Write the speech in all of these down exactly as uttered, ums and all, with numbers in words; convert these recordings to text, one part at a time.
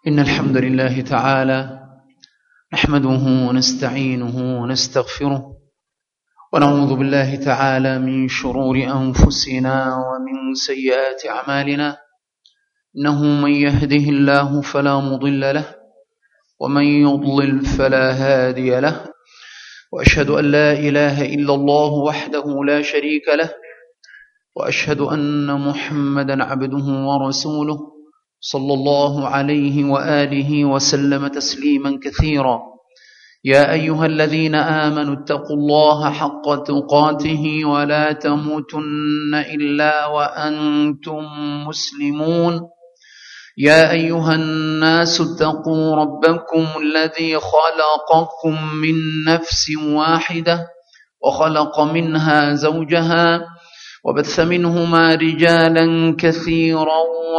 إن الحمد لله تعالى نحمده ونستعينه ونستغفره ونعوذ بالله تعالى من شرور أنفسنا ومن سيئات أعمالنا. إنه من يهده الله فلا مضل له ومن يضلل فلا هادي له، وأشهد أن لا إله إلا الله وحده لا شريك له، وأشهد أن محمدا عبده ورسوله صلى الله عليه وآله وسلم تسليما كثيرا. يا أيها الذين آمنوا اتقوا الله حق تقاته ولا تموتن إلا وأنتم مسلمون. يا أيها الناس اتقوا ربكم الذي خلقكم من نفس واحدة وخلق منها زوجها وبث منهما رجالا كثيرا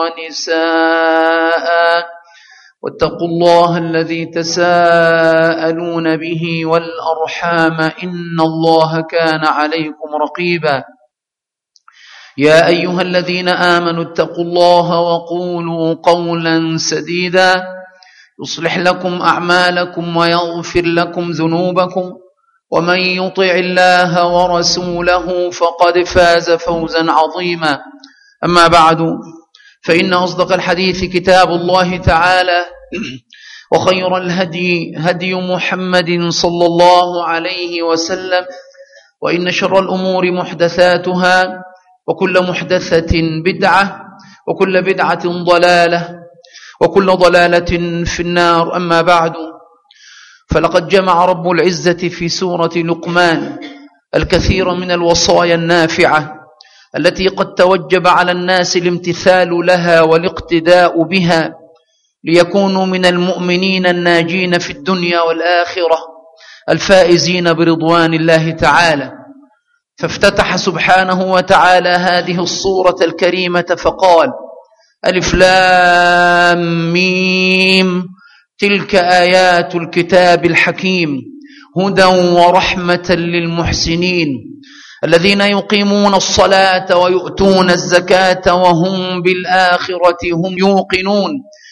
ونساء، واتقوا الله الذي تساءلون به والأرحام إن الله كان عليكم رقيبا. يا أيها الذين آمنوا اتقوا الله وقولوا قولا سديدا يصلح لكم أعمالكم ويغفر لكم ذنوبكم، ومن يطع الله ورسوله فقد فاز فوزا عظيما. أما بعد، فإن أصدق الحديث كتاب الله تعالى، وخير الهدي هدي محمد صلى الله عليه وسلم، وإن شر الأمور محدثاتها، وكل محدثة بدعة، وكل بدعة ضلالة، وكل ضلالة في النار. أما بعد، فلقد جمع رب العزة في سورة لقمان الكثير من الوصايا النافعة التي قد توجب على الناس الامتثال لها والاقتداء بها ليكونوا من المؤمنين الناجين في الدنيا والآخرة الفائزين برضوان الله تعالى. فافتتح سبحانه وتعالى هذه الصورة الكريمة فقال: ألف لام ميم، تلك آيات الكتاب الحكيم هدى ورحمة للمحسنين الذين يقيمون الصلاة ويؤتون الزكاة وهم بالآخرة هم يوقنون،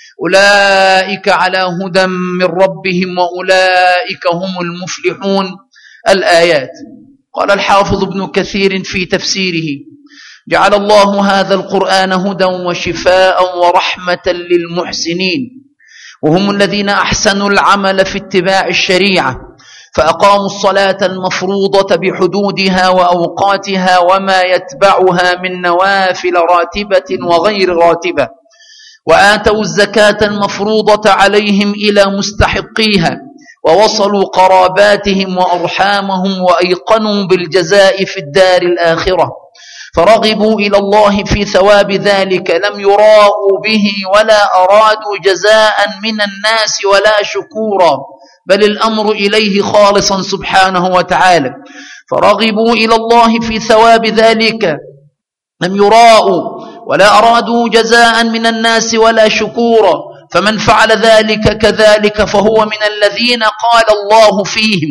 أولئك على هدى من ربهم وأولئك هم المفلحون. الآيات. قال الحافظ ابن كثير في تفسيره: جعل الله هذا القرآن هدى وشفاء ورحمة للمحسنين، وهم الذين أحسنوا العمل في اتباع الشريعة، فأقاموا الصلاة المفروضة بحدودها وأوقاتها وما يتبعها من نوافل راتبة وغير راتبة، وآتوا الزكاة المفروضة عليهم إلى مستحقيها، ووصلوا قراباتهم وأرحامهم، وأيقنوا بالجزاء في الدار الآخرة، فرغبوا إلى الله في ثواب ذلك، لم يراءوا به ولا أرادوا جزاء من الناس ولا شكورا، بل الأمر إليه خالصا سبحانه وتعالى. فرغبوا إلى الله في ثواب ذلك، لم يراءوا ولا أرادوا جزاء من الناس ولا شكورا، فمن فعل ذلك كذلك فهو من الذين قال الله فيهم: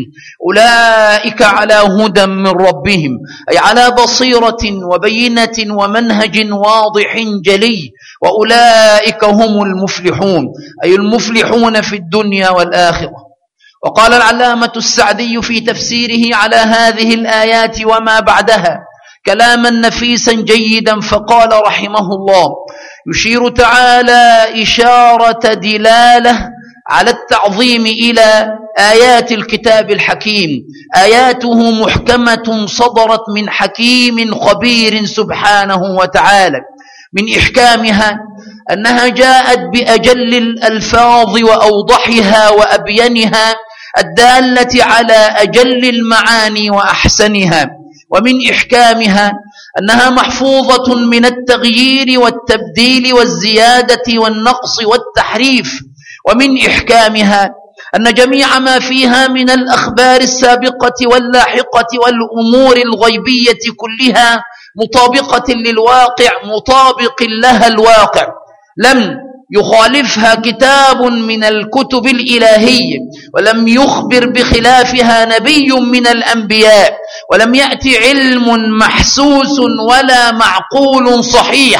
أولئك على هدى من ربهم، أي على بصيرة وبينة ومنهج واضح جلي، وأولئك هم المفلحون، أي المفلحون في الدنيا والآخرة. وقال العلامة السعدي في تفسيره على هذه الآيات وما بعدها كلاما نفيسا جيدا، فقال رحمه الله: يشير تعالى إشارة دلالة على التعظيم إلى آيات الكتاب الحكيم، آياته محكمة صدرت من حكيم خبير سبحانه وتعالى. من إحكامها أنها جاءت بأجل الألفاظ وأوضحها وأبينها الدالة على أجل المعاني وأحسنها. ومن إحكامها أنها محفوظة من التغيير والتبديل والزيادة والنقص والتحريف. ومن إحكامها أن جميع ما فيها من الأخبار السابقة واللاحقة والأمور الغيبية كلها مطابقة للواقع، مطابق لها الواقع، لم يخالفها كتاب من الكتب الإلهية، ولم يخبر بخلافها نبي من الأنبياء، ولم يأتي علم محسوس ولا معقول صحيح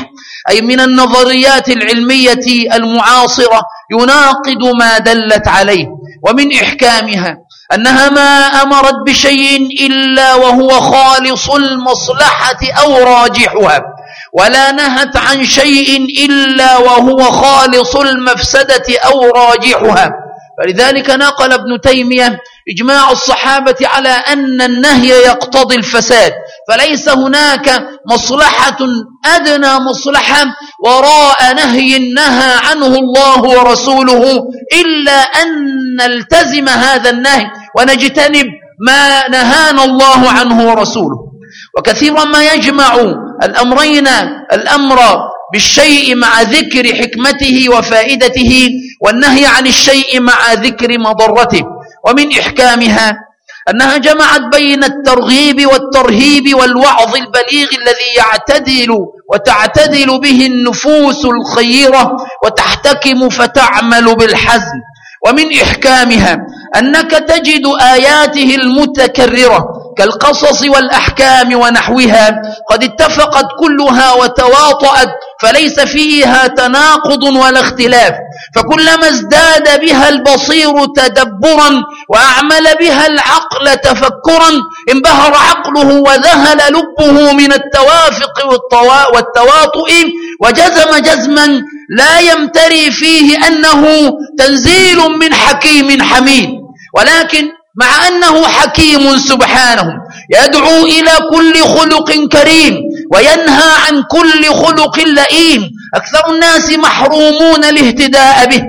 أي من النظريات العلمية المعاصرة يناقض ما دلت عليه. ومن إحكامها أنها ما أمرت بشيء إلا وهو خالص المصلحة أو راجحها، ولا نهت عن شيء إلا وهو خالص المفسدة أو راجحها. فلذلك نقل ابن تيمية إجماع الصحابة على أن النهي يقتضي الفساد، فليس هناك مصلحة أدنى مصلحة وراء نهي نهى عنه الله ورسوله إلا أن نلتزم هذا النهي ونجتنب ما نهانا الله عنه ورسوله. وكثيرا ما يجمع الأمرين، الأمر بالشيء مع ذكر حكمته وفائدته، والنهي عن الشيء مع ذكر مضرته. ومن إحكامها أنها جمعت بين الترغيب والترهيب والوعظ البليغ الذي يعتدل وتعتدل به النفوس الخيرة وتحتكم فتعمل بالحزم. ومن إحكامها أنك تجد آياته المتكررة كالقصص والأحكام ونحوها قد اتفقت كلها وتواطأت، فليس فيها تناقض ولا اختلاف، فكلما ازداد بها البصير تدبرا وأعمل بها العقل تفكرا انبهر عقله وذهل لبه من التوافق والتواطؤ وجزم جزما لا يمتري فيه أنه تنزيل من حكيم حميد. ولكن مع أنه حكيم سبحانه يدعو إلى كل خلق كريم وينهى عن كل خلق لئيم، أكثر الناس محرومون الاهتداء به،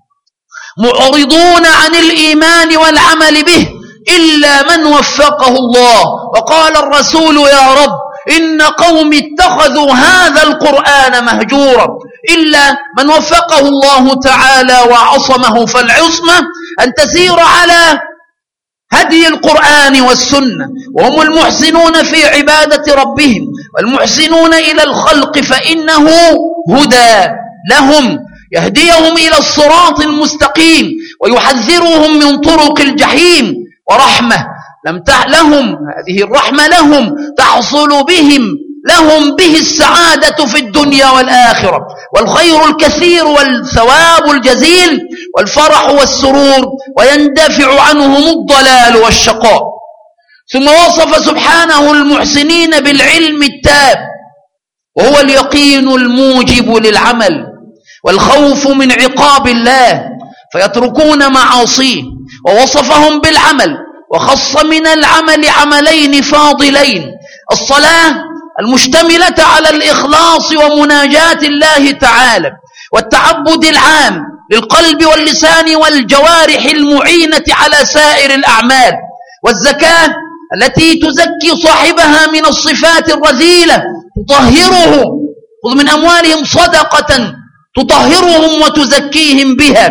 معرضون عن الإيمان والعمل به إلا من وفقه الله. وقال الرسول: يا رب إن قوم اتخذوا هذا القرآن مهجورا، إلا من وفقه الله تعالى وعصمه. فالعصمة أن تسير على هدي القرآن والسنة، وهم المحسنون في عبادة ربهم والمحسنون إلى الخلق، فإنه هدى لهم يهديهم إلى الصراط المستقيم ويحذرهم من طرق الجحيم، ورحمة لم لهم، هذه الرحمة لهم تحصل بهم لهم به السعادة في الدنيا والآخرة، والخير الكثير والثواب الجزيل والفرح والسرور، ويندفع عنهم الضلال والشقاء. ثم وصف سبحانه المحسنين بالعلم التام، وهو اليقين الموجب للعمل والخوف من عقاب الله فيتركون معاصيه، ووصفهم بالعمل وخص من العمل عملين فاضلين: الصلاة المشتملة على الإخلاص ومناجاة الله تعالى والتعبد العام للقلب واللسان والجوارح المعينة على سائر الأعمال، والزكاة التي تزكي صاحبها من الصفات الرذيلة تطهره، خذ من أموالهم صدقة تطهرهم وتزكيهم بها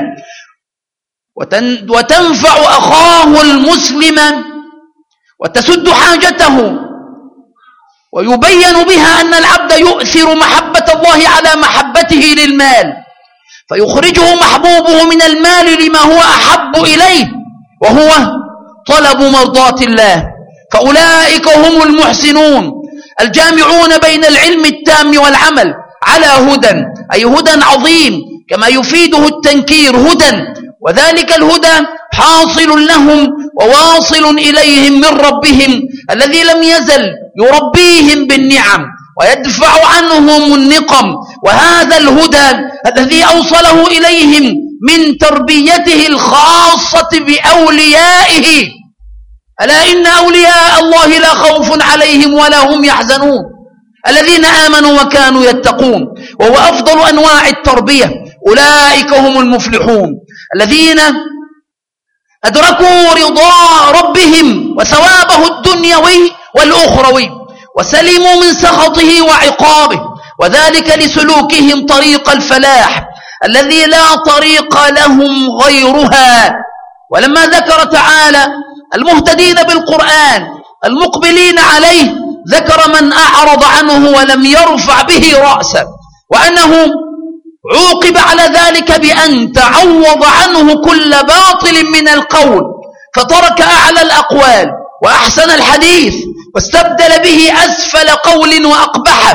وتنفع أخاه المسلم وتسد حاجته، ويبين بها أن العبد يؤثر محبة الله على محبته للمال، فيخرجه محبوبه من المال لما هو أحب إليه وهو طلب مرضاة الله. فأولئك هم المحسنون الجامعون بين العلم التام والعمل على هدى، أي هدى عظيم كما يفيده التنكير هدى، وذلك الهدى حاصل لهم وواصل إليهم من ربهم الذي لم يزل يربيهم بالنعم ويدفع عنهم النقم. وهذا الهدى الذي أوصله إليهم من تربيته الخاصة بأوليائه، ألا إن أولياء الله لا خوف عليهم ولا هم يحزنون، الذين آمنوا وكانوا يتقون، وهو أفضل أنواع التربية. أولئك هم المفلحون الذين أدركوا رضا ربهم وثوابه الدنيوي والأخروي وسلموا من سخطه وعقابه، وذلك لسلوكهم طريق الفلاح الذي لا طريق لهم غيرها. ولما ذكر تعالى المهتدين بالقرآن المقبلين عليه ذكر من أعرض عنه ولم يرفع به رأسا، وأنه عوقب على ذلك بأن تعوض عنه كل باطل من القول، فترك أعلى الأقوال وأحسن الحديث واستبدل به أسفل قول وأقبحه،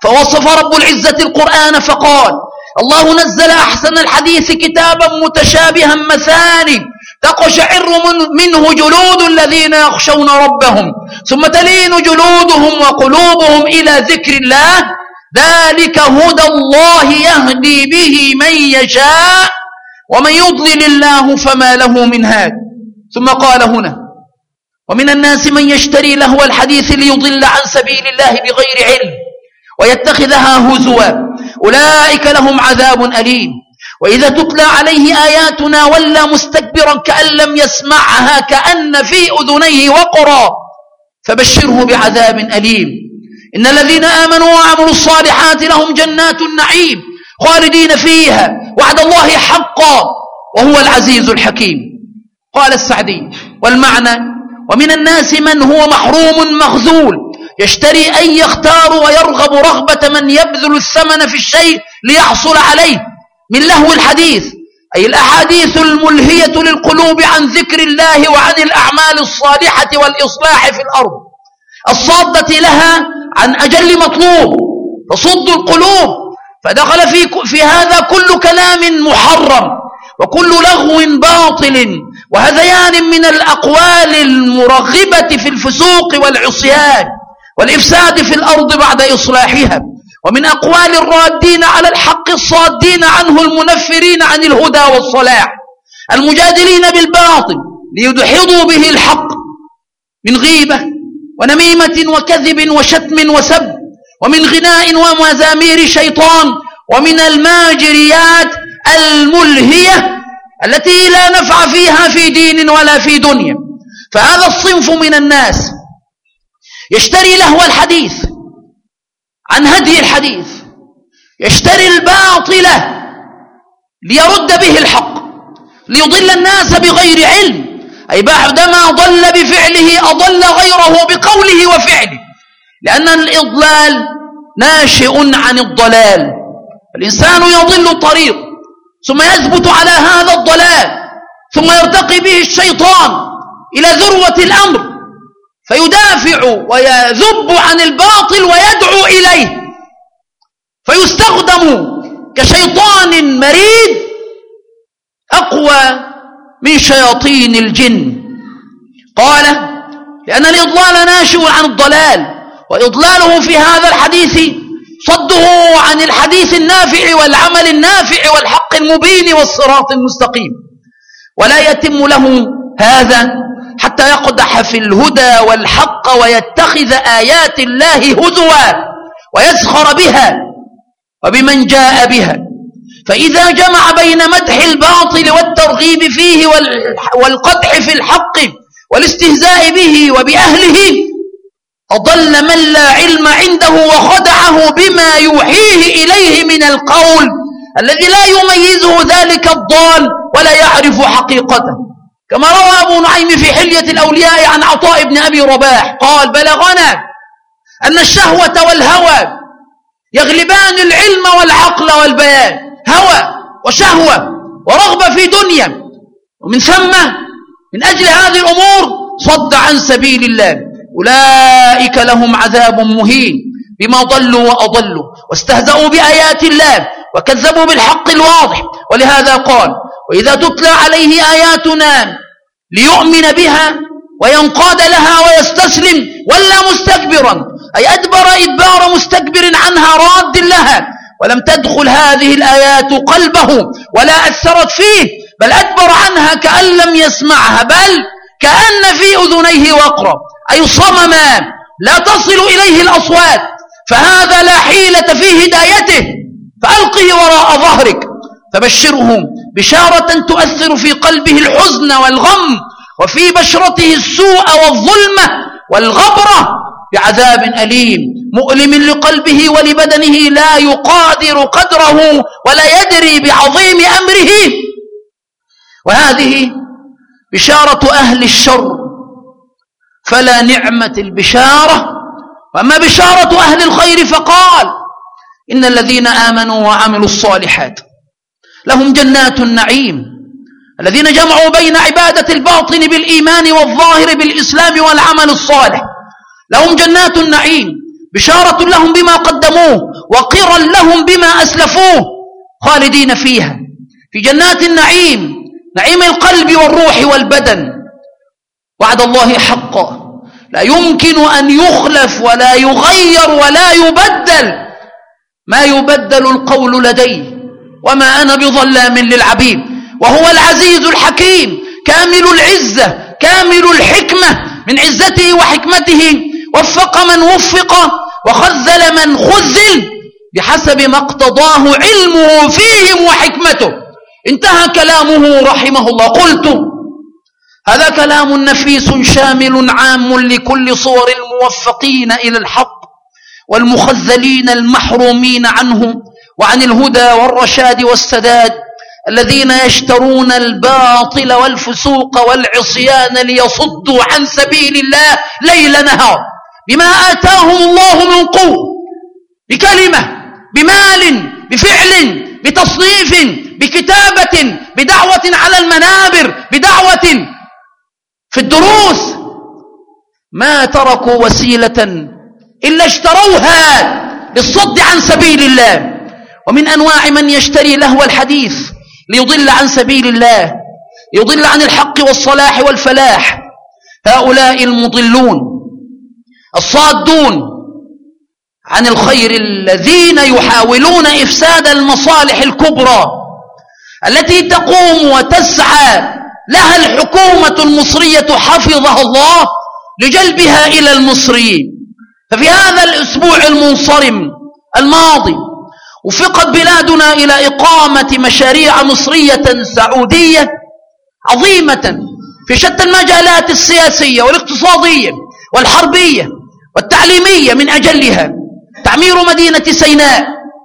فوصف رب العزة القرآن فقال: الله نزل أحسن الحديث كتابا متشابها مثاني تقشعر منه جلود الذين يخشون ربهم ثم تلين جلودهم وقلوبهم إلى ذكر الله ذلك هدى الله يهدي به من يشاء ومن يضلل الله فما له من هاد. ثم قال هنا: ومن الناس من يشتري لهو الحديث ليضل عن سبيل الله بغير علم ويتخذها هزوا أولئك لهم عذاب أليم وإذا تتلى عليه آياتنا ولى مستكبرا كأن لم يسمعها كأن في أذنيه وقرا فبشره بعذاب أليم. إن الذين آمنوا وعملوا الصالحات لهم جنات النعيم خالدين فيها وعد الله حقا وهو العزيز الحكيم. قال السعدي: والمعنى: ومن الناس من هو محروم مخذول يشتري أن يختار ويرغب رغبة من يبذل الثمن في الشيء ليحصل عليه من لهو الحديث، أي الأحاديث الملهية للقلوب عن ذكر الله وعن الأعمال الصالحة والإصلاح في الأرض الصادة لها عن أجل مطلوب تصد القلوب. فدخل في, في هذا كل كلام محرم وكل لغو باطل وهذيان من الأقوال المرغبة في الفسوق والعصيان والإفساد في الأرض بعد إصلاحها، ومن أقوال الرادين على الحق الصادين عنه المنفرين عن الهدى والصلاح المجادلين بالباطل ليدحضوا به الحق من غيبة ونميمة وكذب وشتم وسب ومن غناء ومزامير شيطان ومن الماجريات الملهية التي لا نفع فيها في دين ولا في دنيا. فهذا الصنف من الناس يشتري لهو الحديث عن هدي الحديث، يشتري الباطل ليرد به الحق ليضل الناس بغير علم، أي بعدما ضل بفعله أضل غيره بقوله وفعله، لأن الإضلال ناشئ عن الضلال. الإنسان يضل الطريق ثم يثبت على هذا الضلال ثم يرتقي به الشيطان إلى ذروة الأمر فيدافع ويذب عن الباطل ويدعو إليه فيستخدم كشيطان مريد أقوى من شياطين الجن. قال: لأن الإضلال ناشئ عن الضلال، وإضلاله في هذا الحديث صده عن الحديث النافع والعمل النافع والحق المبين والصراط المستقيم، ولا يتم له هذا حتى يقدح في الهدى والحق ويتخذ آيات الله هزوا ويسخر بها وبمن جاء بها. فإذا جمع بين مدح الباطل والترغيب فيه والقدح في الحق والاستهزاء به وبأهله أضل من لا علم عنده وخدعه بما يوحيه إليه من القول الذي لا يميزه ذلك الضال ولا يعرف حقيقته. كما روى أبو نعيم في حلية الأولياء عن عطاء بن أبي رباح قال: بلغنا أن الشهوة والهوى يغلبان العلم والعقل والبيان، هوى وشهوة ورغبة في دنيا، ومن ثم من أجل هذه الأمور صد عن سبيل الله. أولئك لهم عذاب مهين بما ضلوا وأضلوا واستهزأوا بآيات الله وكذبوا بالحق الواضح. ولهذا قال: وإذا تتلى عليه آياتنا ليؤمن بها وينقاد لها ويستسلم ولا مستكبرا، أي أدبر إدبار مستكبر عنها راد لها، ولم تدخل هذه الآيات قلبه ولا أثرت فيه، بل أدبر عنها كأن لم يسمعها، بل كأن في أذنيه وقرا، أي صمما لا تصل إليه الأصوات، فهذا لا حيلة في هدايته، فألقه وراء ظهرك. فبشرهم بشارة تؤثر في قلبه الحزن والغم وفي بشرته السوء والظلمة والغبرة بعذاب أليم مؤلم لقلبه ولبدنه لا يقادر قدره ولا يدري بعظيم أمره. وهذه بشارة أهل الشر، فلا نعمة البشارة. وأما بشارة أهل الخير فقال: إن الذين آمنوا وعملوا الصالحات لهم جنات النعيم. الذين جمعوا بين عبادة الباطن بالإيمان والظاهر بالإسلام والعمل الصالح لهم جنات النعيم، بشارة لهم بما قدموه وقرا لهم بما أسلفوه خالدين فيها في جنات النعيم، نعيم القلب والروح والبدن. وعد الله حقا لا يمكن أن يخلف ولا يغير ولا يبدل، ما يبدل القول لديه وما أنا بظلام للعبيد. وهو العزيز الحكيم كامل العزة كامل الحكمة، من عزته وحكمته وفق من وفق وخذل من خذل بحسب ما اقتضاه علمه فيهم وحكمته. انتهى كلامه رحمه الله. قلت هذا كلام نفيس شامل عام لكل صور الموفقين إلى الحق والمخذلين المحرومين عنه وعن الهدى والرشاد والسداد، الذين يشترون الباطل والفسوق والعصيان ليصدوا عن سبيل الله ليل نهار بما آتاهم الله من قوة، بكلمة، بمال، بفعل، بتصنيف، بكتابة، بدعوة على المنابر، بدعوة في الدروس. ما تركوا وسيلة إلا اشتروها للصد عن سبيل الله. ومن أنواع من يشتري لهو الحديث ليضل عن سبيل الله، يضل عن الحق والصلاح والفلاح، هؤلاء المضلون الصادون عن الخير، الذين يحاولون إفساد المصالح الكبرى التي تقوم وتسعى لها الحكومة المصرية حفظها الله لجلبها إلى المصريين. ففي هذا الأسبوع المنصرم الماضي وفقت بلادنا إلى إقامة مشاريع مصرية سعودية عظيمة في شتى المجالات السياسية والاقتصادية والحربية والتعليمية، من أجلها تعمير مدينة سيناء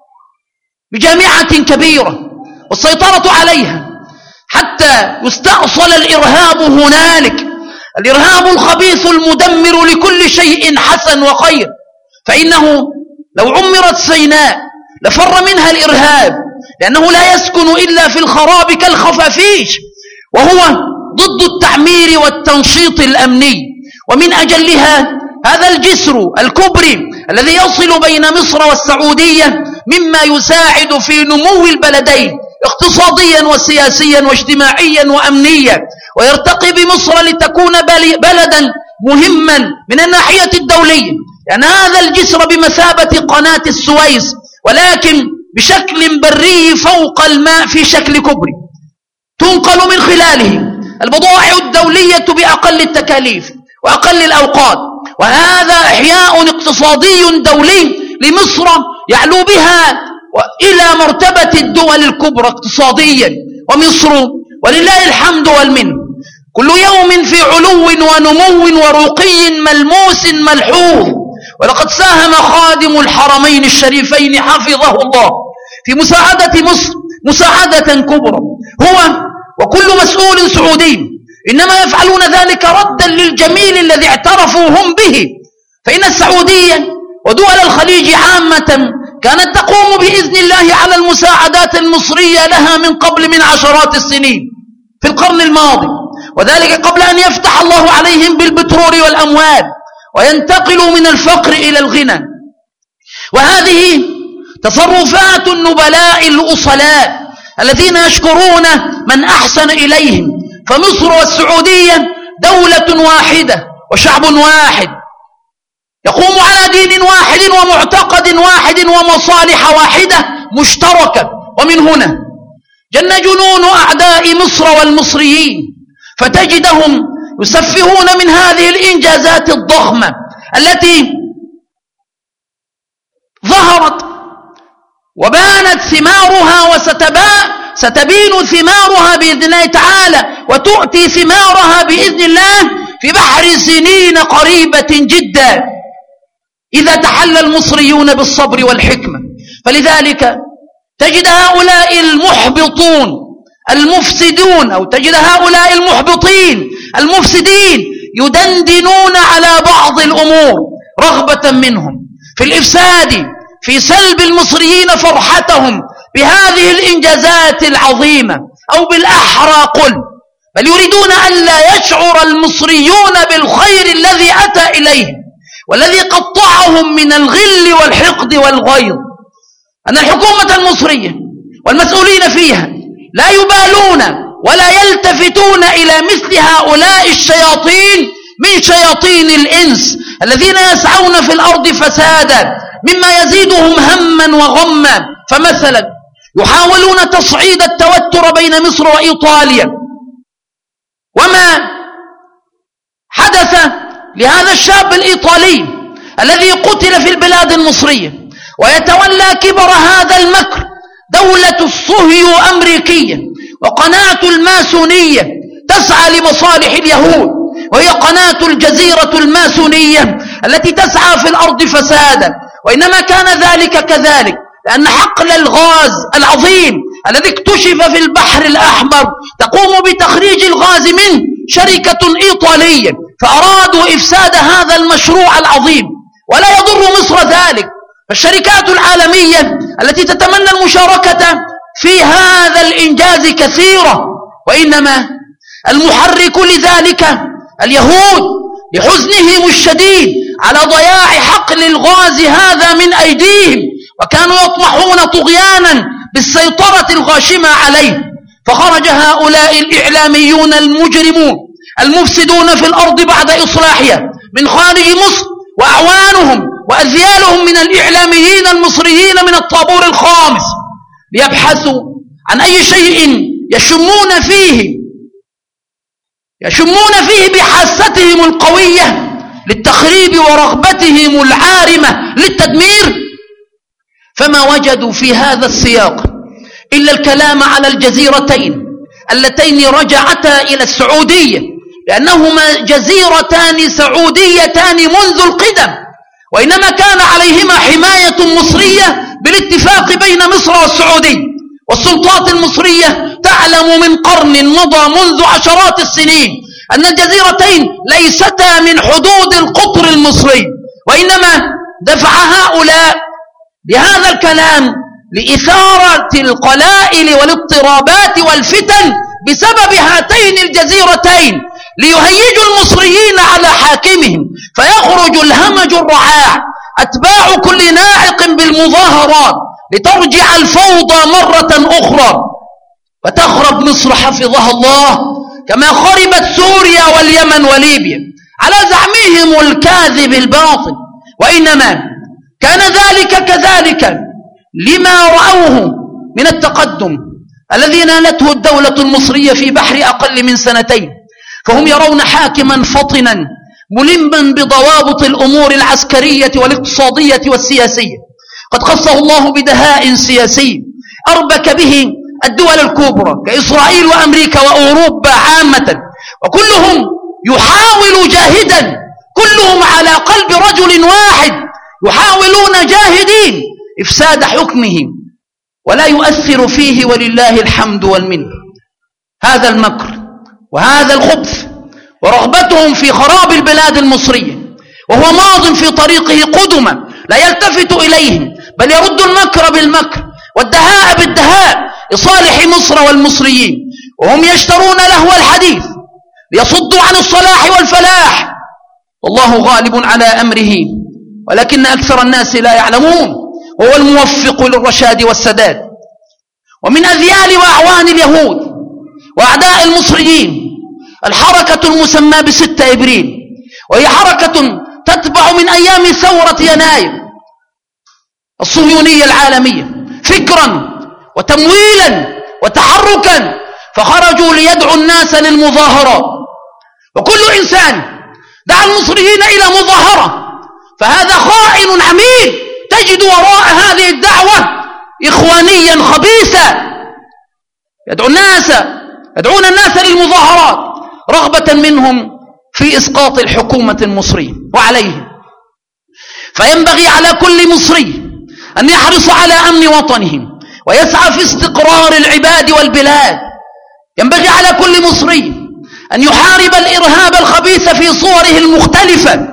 بجامعة كبيرة والسيطرة عليها حتى يستأصل الإرهاب هنالك، الإرهاب الخبيث المدمر لكل شيء حسن وخير. فإنه لو عمرت سيناء لفر منها الإرهاب، لأنه لا يسكن إلا في الخراب كالخفافيش، وهو ضد التعمير والتنشيط الأمني. ومن أجلها هذا الجسر الكبري الذي يصل بين مصر والسعودية مما يساعد في نمو البلدين اقتصاديا وسياسيا واجتماعيا وأمنيا، ويرتقي بمصر لتكون بلدا مهما من الناحية الدولية، لأن هذا الجسر بمثابة قناة السويس ولكن بشكل بري فوق الماء في شكل كبري، تنقل من خلاله البضائع الدولية بأقل التكاليف وأقل الأوقات. وهذا إحياء اقتصادي دولي لمصر يعلو بها إلى مرتبة الدول الكبرى اقتصاديا. ومصر ولله الحمد والمنه كل يوم في علو ونمو ورقي ملموس ملحوظ. ولقد ساهم خادم الحرمين الشريفين حفظه الله في مساعدة مصر مساعدة كبرى، هو وكل مسؤول سعودي، إنما يفعلون ذلك ردا للجميل الذي اعترفوا هم به. فإن السعودية ودول الخليج عامة كانت تقوم بإذن الله على المساعدات المصرية لها من قبل من عشرات السنين في القرن الماضي، وذلك قبل أن يفتح الله عليهم بالبترول والأموال وينتقلوا من الفقر إلى الغنى. وهذه تصرفات النبلاء الأصلاء الذين يشكرون من أحسن إليهم. فمصر والسعودية دولة واحدة وشعب واحد يقوم على دين واحد ومعتقد واحد ومصالح واحدة مشتركة. ومن هنا جن جنون أعداء مصر والمصريين، فتجدهم يسفهون من هذه الإنجازات الضخمة التي ظهرت وبانت ثمارها وستبين ثمارها بإذن الله تعالى، وتؤتي ثمارها بإذن الله في بحر سنين قريبة جدا إذا تحلى المصريون بالصبر والحكمة. فلذلك تجد هؤلاء المحبطون المفسدون، أو تجد هؤلاء المحبطين المفسدين يدندنون على بعض الأمور رغبة منهم في الإفساد، في سلب المصريين فرحتهم بهذه الإنجازات العظيمة، أو بالأحرى قل بل يريدون أن لا يشعر المصريون بالخير الذي أتى إليهم والذي قطعهم من الغل والحقد والغيظ. أن الحكومة المصرية والمسؤولين فيها لا يبالون ولا يلتفتون إلى مثل هؤلاء الشياطين من شياطين الإنس الذين يسعون في الأرض فسادا مما يزيدهم هما وغما. فمثلا يحاولون تصعيد التوتر بين مصر وإيطاليا، وما حدث لهذا الشاب الإيطالي الذي قتل في البلاد المصرية ويتولى كبر هذا المكر دولة الصهيو أمريكية وقناة الماسونية تسعى لمصالح اليهود، وهي قناة الجزيرة الماسونية التي تسعى في الأرض فسادا. وإنما كان ذلك كذلك لأن حقل الغاز العظيم الذي اكتشف في البحر الأحمر تقوم بتخريج الغاز منه شركة إيطالية، فأرادوا إفساد هذا المشروع العظيم، ولا يضر مصر ذلك. فالشركات العالمية التي تتمنى المشاركة في هذا الإنجاز كثيرة، وإنما المحرك لذلك اليهود لحزنهم الشديد على ضياع حقل الغاز هذا من أيديهم، وكانوا يطمحون طغيانا بالسيطرة الغاشمة عليه. فخرج هؤلاء الإعلاميون المجرمون المفسدون في الأرض بعد إصلاحها من خارج مصر، وأعوانهم وأذيالهم من الإعلاميين المصريين من الطابور الخامس، ليبحثوا عن أي شيء يشمون فيه يشمون فيه بحاستهم القوية للتخريب ورغبتهم العارمة للتدمير. فما وجدوا في هذا السياق إلا الكلام على الجزيرتين اللتين رجعتا إلى السعودية، لأنهما جزيرتان سعوديتان منذ القدم، وإنما كان عليهما حماية مصرية بالاتفاق بين مصر والسعودية. والسلطات المصرية تعلم من قرن مضى منذ عشرات السنين أن الجزيرتين ليستا من حدود القطر المصري، وإنما دفع هؤلاء بهذا الكلام لإثارة القلائل والاضطرابات والفتن بسبب هاتين الجزيرتين، ليهيجوا المصريين على حاكمهم، فيخرج الهمج الرعاع أتباع كل ناعق بالمظاهرات لترجع الفوضى مرة أخرى، وتخرب مصر حفظها الله كما خربت سوريا واليمن وليبيا على زعمهم الكاذب الباطل. وإنما كان ذلك كذلك لما رأوه من التقدم الذي نالته الدولة المصرية في بحر أقل من سنتين، فهم يرون حاكما فطنا ملما بضوابط الأمور العسكرية والاقتصادية والسياسية، قد خصه الله بدهاء سياسي أربك به الدول الكبرى كإسرائيل وأمريكا وأوروبا عامة، وكلهم يحاول جاهدا، كلهم على قلب رجل واحد، يحاولون جاهدين إفساد حكمه ولا يؤثر فيه، ولله الحمد والمنة. هذا المكر وهذا الخبث ورغبتهم في خراب البلاد المصرية، وهو ماض في طريقه قدما لا يلتفت إليهم، بل يرد المكر بالمكر والدهاء بالدهاء لصالح مصر والمصريين، وهم يشترون لهو الحديث ليصدوا عن الصلاح والفلاح، والله غالب على أمره ولكن أكثر الناس لا يعلمون، وهو الموفق للرشاد والسداد. ومن أذيال وأعوان اليهود وأعداء المصريين الحركة المسمى بستة إبريل، وهي حركة تتبع من أيام ثورة يناير الصهيونية العالمية فكرا وتمويلا وتحركا، فخرجوا ليدعوا الناس للمظاهرات. وكل إنسان دعا المصريين إلى مظاهرة فهذا خائن عميل، تجد وراء هذه الدعوة إخوانيا خبيثا يدعو الناس يدعون الناس للمظاهرات رغبة منهم في إسقاط الحكومة المصرية وعليهم. فينبغي على كل مصري أن يحرص على أمن وطنه ويسعى في استقرار العباد والبلاد. ينبغي على كل مصري أن يحارب الإرهاب الخبيث في صوره المختلفة،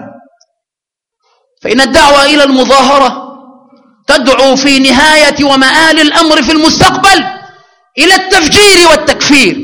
فإن الدعوة إلى المظاهرة تدعو في نهاية ومآل الأمر في المستقبل إلى التفجير والتكفير،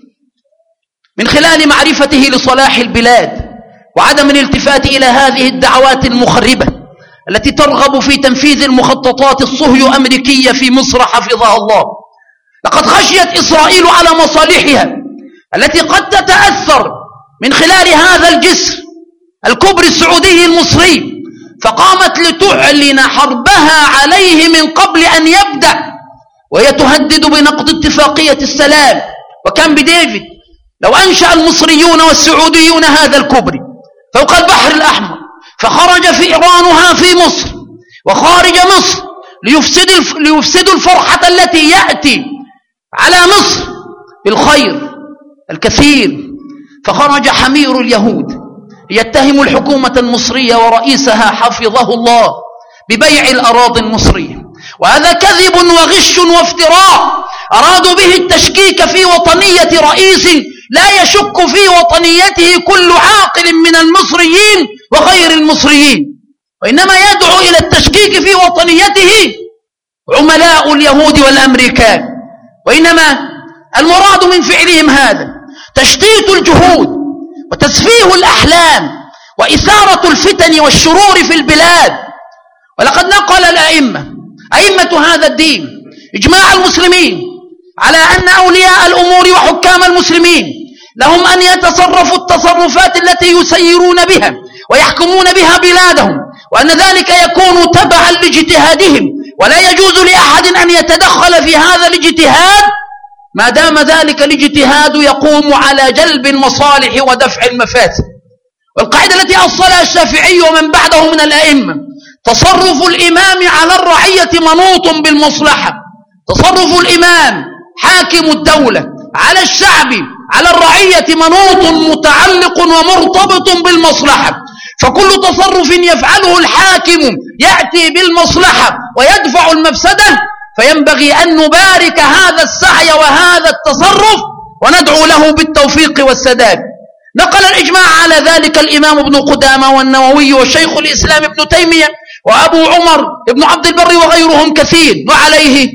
من خلال معرفته لصلاح البلاد وعدم الالتفات إلى هذه الدعوات المخربة التي ترغب في تنفيذ المخططات الصهيو أمريكية في مصر حفظها الله. لقد خشيت إسرائيل على مصالحها التي قد تتأثر من خلال هذا الجسر الكبري السعودي المصري، فقامت لتعلن حربها عليه من قبل أن يبدأ، وهي تهدد بنقض اتفاقية السلام وكامب ديفيد. لو أنشأ المصريون والسعوديون هذا الكبري فوق البحر الأحمر فخرج فئرانها في مصر وخارج مصر ليفسدوا ليفسدوا الفرحة التي يأتي على مصر بالخير الكثير، فخرج حمير اليهود يتهم الحكومة المصرية ورئيسها حفظه الله ببيع الأراضي المصرية، وهذا كذب وغش وافتراء أرادوا به التشكيك في وطنية رئيس لا يشك في وطنيته كل عاقل من المصريين وغير المصريين، وإنما يدعو إلى التشكيك في وطنيته عملاء اليهود والأمريكان. وإنما المراد من فعلهم هذا تشتيت الجهود وتسفيه الأحلام وإثارة الفتن والشرور في البلاد. ولقد نقل الأئمة أئمة هذا الدين إجماع المسلمين على أن أولياء الأمور وحكام المسلمين لهم أن يتصرفوا التصرفات التي يسيرون بها ويحكمون بها بلادهم، وأن ذلك يكون تبعا لاجتهادهم، ولا يجوز لأحد أن يتدخل في هذا الاجتهاد ما دام ذلك الاجتهاد يقوم على جلب المصالح ودفع المفاسد. والقاعدة التي أصلها الشافعي ومن بعده من الأئمة: تصرف الإمام على الرعية منوط بالمصلحة. تصرف الإمام حاكم الدولة على الشعب على الرعية منوط متعلق ومرتبط بالمصلحة، فكل تصرف يفعله الحاكم يأتي بالمصلحة ويدفع المفسدة، فينبغي أن نبارك هذا السعي وهذا التصرف وندعو له بالتوفيق والسداد. نقل الإجماع على ذلك الإمام ابن قدامة والنووي وشيخ الإسلام ابن تيمية وأبو عمر ابن عبد البر وغيرهم كثير، وعليه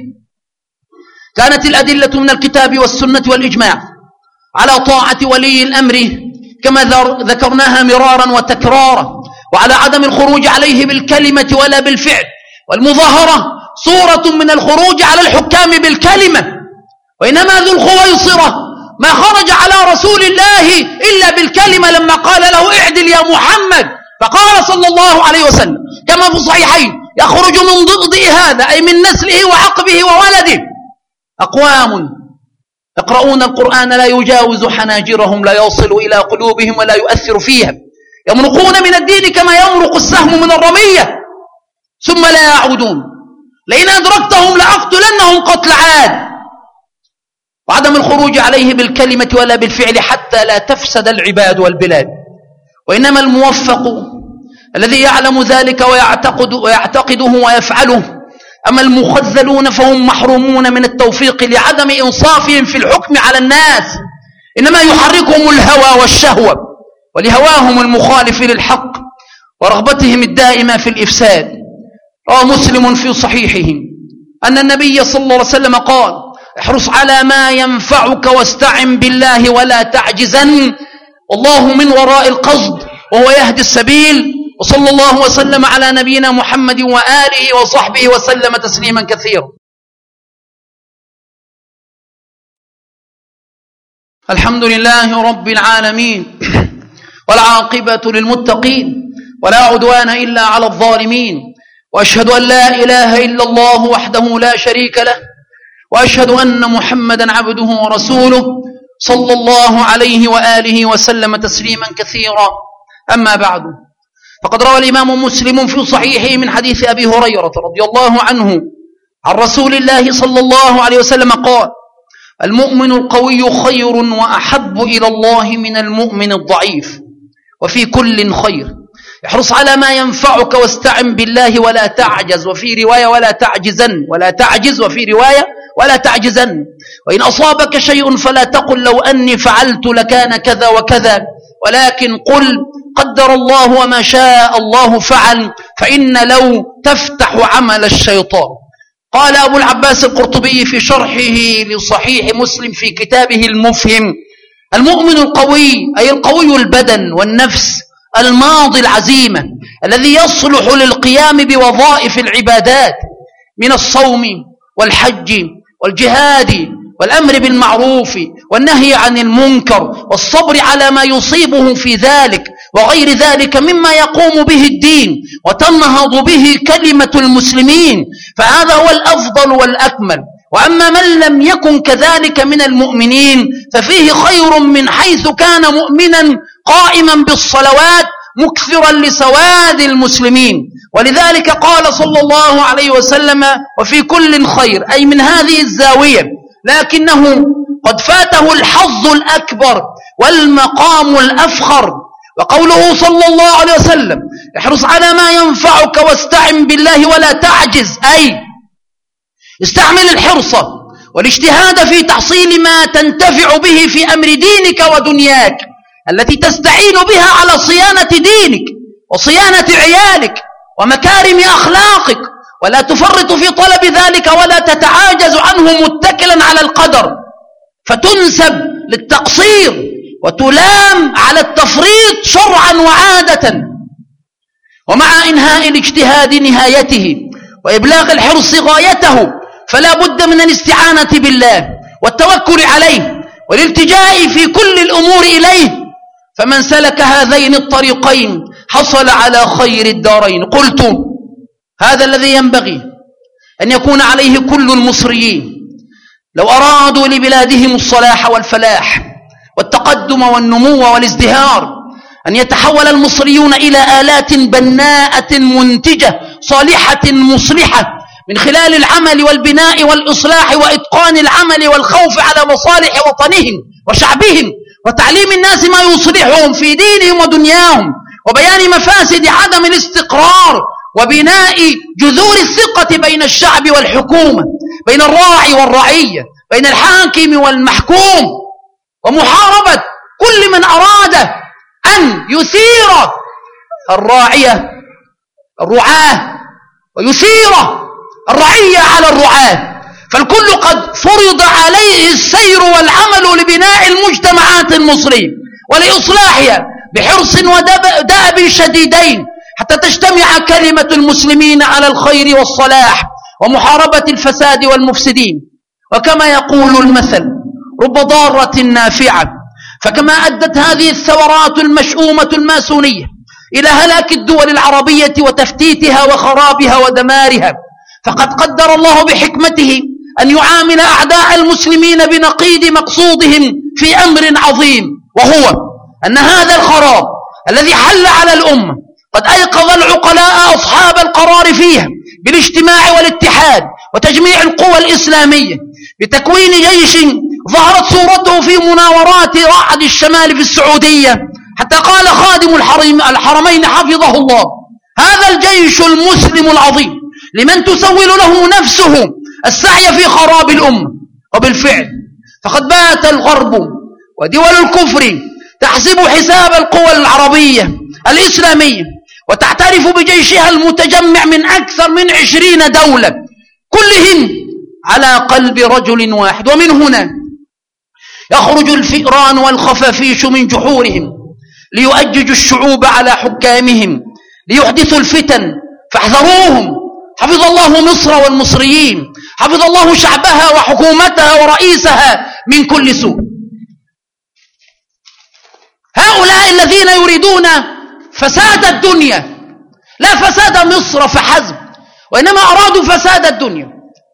كانت الأدلة من الكتاب والسنة والإجماع على طاعة ولي الأمر كما ذكرناها مرارا وتكرارا، وعلى عدم الخروج عليه بالكلمة ولا بالفعل. والمظاهرة صورة من الخروج على الحكام بالكلمة، وإنما ذو الخويصرة ما خرج على رسول الله إلا بالكلمة لما قال له: اعدل يا محمد، فقال صلى الله عليه وسلم كما في الصحيحين: يخرج من ضد هذا أي من نسله وعقبه وولده أقوام يقرؤون القرآن لا يجاوز حناجرهم لا يوصل إلى قلوبهم ولا يؤثر فيها، يمرقون من الدين كما يمرق السهم من الرمية ثم لا يعودون، لئن أدركتهم لأقتلنهم قتل عاد. وعدم الخروج عليه بالكلمة ولا بالفعل حتى لا تفسد العباد والبلاد. وإنما الموفق الذي يعلم ذلك ويعتقد ويعتقده ويفعله، أما المخذلون فهم محرومون من التوفيق لعدم إنصافهم في الحكم على الناس، إنما يحركهم الهوى والشهوة ولهواهم المخالف للحق ورغبتهم الدائمة في الإفساد. روى مسلم في صحيحه أن النبي صلى الله عليه وسلم قال: احرص على ما ينفعك واستعن بالله ولا تعجزن، والله من وراء القصد وهو يهدي السبيل. وصلى الله وسلم على نبينا محمد وآله وصحبه وسلم تسليما كثيرا. الحمد لله رب العالمين، والعاقبة للمتقين، ولا عدوان إلا على الظالمين، وأشهد أن لا إله إلا الله وحده لا شريك له، وأشهد أن محمدا عبده ورسوله صلى الله عليه وآله وسلم تسليما كثيرا. أما بعد، فقد روى الإمام مسلم في صحيحه من حديث أبي هريرة رضي الله عنه عن رسول الله صلى الله عليه وسلم قال: المؤمن القوي خير وأحب إلى الله من المؤمن الضعيف، وفي كل خير، احرص على ما ينفعك واستعن بالله ولا تعجز، وفي رواية ولا تعجزن، ولا تعجز، وفي رواية ولا تعجزن. وإن أصابك شيء فلا تقل لو أني فعلت لكان كذا وكذا، ولكن قل قدر الله وما شاء الله فعل، فإن لو تفتح عمل الشيطان. قال أبو العباس القرطبي في شرحه لصحيح مسلم في كتابه المفهم: المؤمن القوي أي القوي البدن والنفس الماضي العزيمة الذي يصلح للقيام بوظائف العبادات من الصوم والحج والجهاد والأمر بالمعروف والنهي عن المنكر والصبر على ما يصيبه في ذلك وغير ذلك مما يقوم به الدين وتنهض به كلمة المسلمين، فهذا هو الأفضل والأكمل. وأما من لم يكن كذلك من المؤمنين ففيه خير من حيث كان مؤمنا قائما بالصلوات مكثرا لسواد المسلمين. ولذلك قال صلى الله عليه وسلم: وفي كل خير، أي من هذه الزاوية، لكنه قد فاته الحظ الأكبر والمقام الأفخر. وقوله صلى الله عليه وسلم: احرص على ما ينفعك واستعن بالله ولا تعجز، أي استعمل الحرص والاجتهاد في تحصيل ما تنتفع به في أمر دينك ودنياك التي تستعين بها على صيانة دينك وصيانة عيالك ومكارم أخلاقك، ولا تفرط في طلب ذلك ولا تتعاجز عنه متكلا على القدر فتنسب للتقصير وتلام على التفريط شرعا وعادة. ومع إنهاء الاجتهاد نهايته وإبلاغ الحرص غايته فلا بد من الاستعانة بالله والتوكل عليه والالتجاء في كل الأمور إليه، فمن سلك هذين الطريقين حصل على خير الدارين. قلت: هذا الذي ينبغي أن يكون عليه كل المصريين لو أرادوا لبلادهم الصلاح والفلاح والتقدم والنمو والازدهار، أن يتحول المصريون إلى آلات بناءة منتجة صالحة مصلحة من خلال العمل والبناء والإصلاح وإتقان العمل والخوف على مصالح وطنهم وشعبهم وتعليم الناس ما يصلحهم في دينهم ودنياهم وبيان مفاسد عدم الاستقرار وبناء جذور الثقة بين الشعب والحكومة، بين الراعي والرعية، بين الحاكم والمحكوم، ومحاربة كل من أراد أن يثير الراعية الرعاة ويثير الرعية على الرعاة، فالكل قد فرض عليه السير والعمل لبناء المجتمعات المصرية ولإصلاحها بحرص ودأب شديدين حتى تجتمع كلمة المسلمين على الخير والصلاح ومحاربة الفساد والمفسدين. وكما يقول المثل: رب ضارة نافعة. فكما أدت هذه الثورات المشؤومة الماسونية إلى هلاك الدول العربية وتفتيتها وخرابها ودمارها، فقد قدر الله بحكمته أن يعامل أعداء المسلمين بنقيض مقصودهم في أمر عظيم، وهو أن هذا الخراب الذي حل على الأمة قد أيقظ العقلاء أصحاب القرار فيها بالاجتماع والاتحاد وتجميع القوى الإسلامية بتكوين جيش ظهرت صورته في مناورات رعد الشمال في السعودية، حتى قال خادم الحرمين حفظه الله: هذا الجيش المسلم العظيم لمن تسول له نفسه السعي في خراب الأمة. وبالفعل فقد بات الغرب ودول الكفر تحسب حساب القوى العربية الإسلامية وتعترف بجيشها المتجمع من أكثر من عشرين دولة كلهم على قلب رجل واحد. ومن هنا يخرج الفئران والخفافيش من جحورهم ليؤججوا الشعوب على حكامهم ليحدثوا الفتن، فاحذروهم. حفظ الله مصر والمصريين، حفظ الله شعبها وحكومتها ورئيسها من كل سوء. هؤلاء الذين يريدون فساد الدنيا، لا فساد مصر فحسب، وإنما أرادوا فساد الدنيا،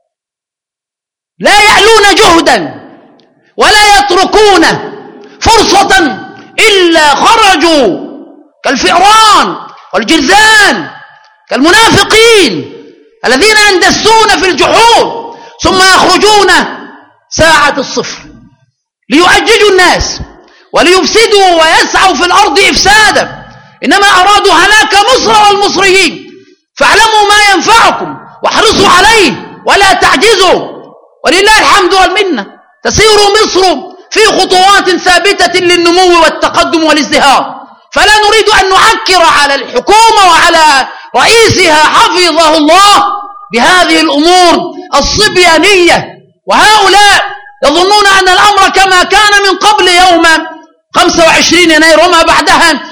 لا يعلون جهدا ولا يتركون فرصة إلا خرجوا كالفئران والجرذان كالمنافقين الذين يندسون في الجحور ثم يخرجون ساعة الصفر ليؤججوا الناس وليفسدوا ويسعوا في الأرض إفسادا، إنما أرادوا هلاك مصر والمصريين. فاعلموا ما ينفعكم واحرصوا عليه ولا تعجزوا، ولله الحمد والمنة تسير مصر في خطوات ثابتة للنمو والتقدم والازدهار، فلا نريد أن نعكر على الحكومة وعلى رئيسها حفظه الله بهذه الأمور الصبيانية. وهؤلاء يظنون أن الأمر كما كان من قبل يوم خمسة وعشرين يناير وما بعدها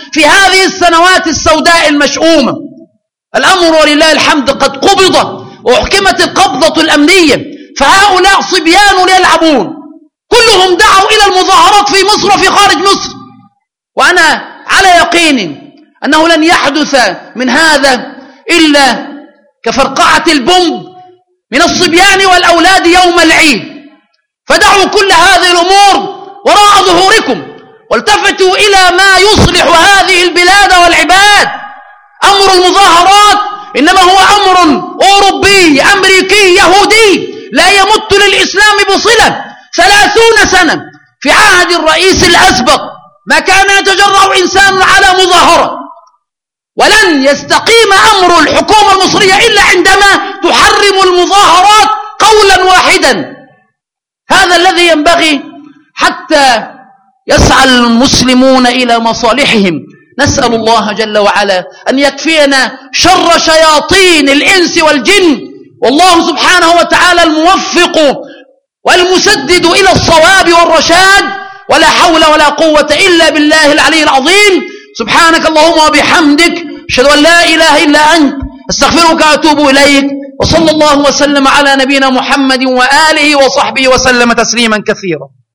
في هذه السنوات السوداء المشؤومة. الأمر ولله الحمد قد قبض وأحكمت القبضة الأمنية، فهؤلاء صبيان يلعبون، كلهم دعوا إلى المظاهرات في مصر وفي خارج مصر، وأنا على يقين أنه لن يحدث من هذا إلا كفرقعة البومب من الصبيان والأولاد يوم العيد. فدعوا كل هذه الأمور وراء ظهوركم والتفتوا إلى ما يصلح هذه البلاد والعباد. أمر المظاهرات إنما هو أمر أوروبي أمريكي يهودي لا يمت للإسلام بصلة. ثلاثون سنة في عهد الرئيس الأسبق ما كان يتجرأ إنسان على مظاهرة، ولن يستقيم أمر الحكومة المصرية إلا عندما تحرم المظاهرات قولا واحدا. هذا الذي ينبغي حتى يسعى المسلمون إلى مصالحهم. نسأل الله جل وعلا أن يكفينا شر شياطين الإنس والجن، والله سبحانه وتعالى الموفق والمسدد إلى الصواب والرشاد، ولا حول ولا قوة إلا بالله العلي العظيم. سبحانك اللهم وبحمدك، أشهد أن لا إله إلا أنت، أستغفرك وأتوب إليك، وصلى الله وسلم على نبينا محمد وآله وصحبه وسلم تسليما كثيرا.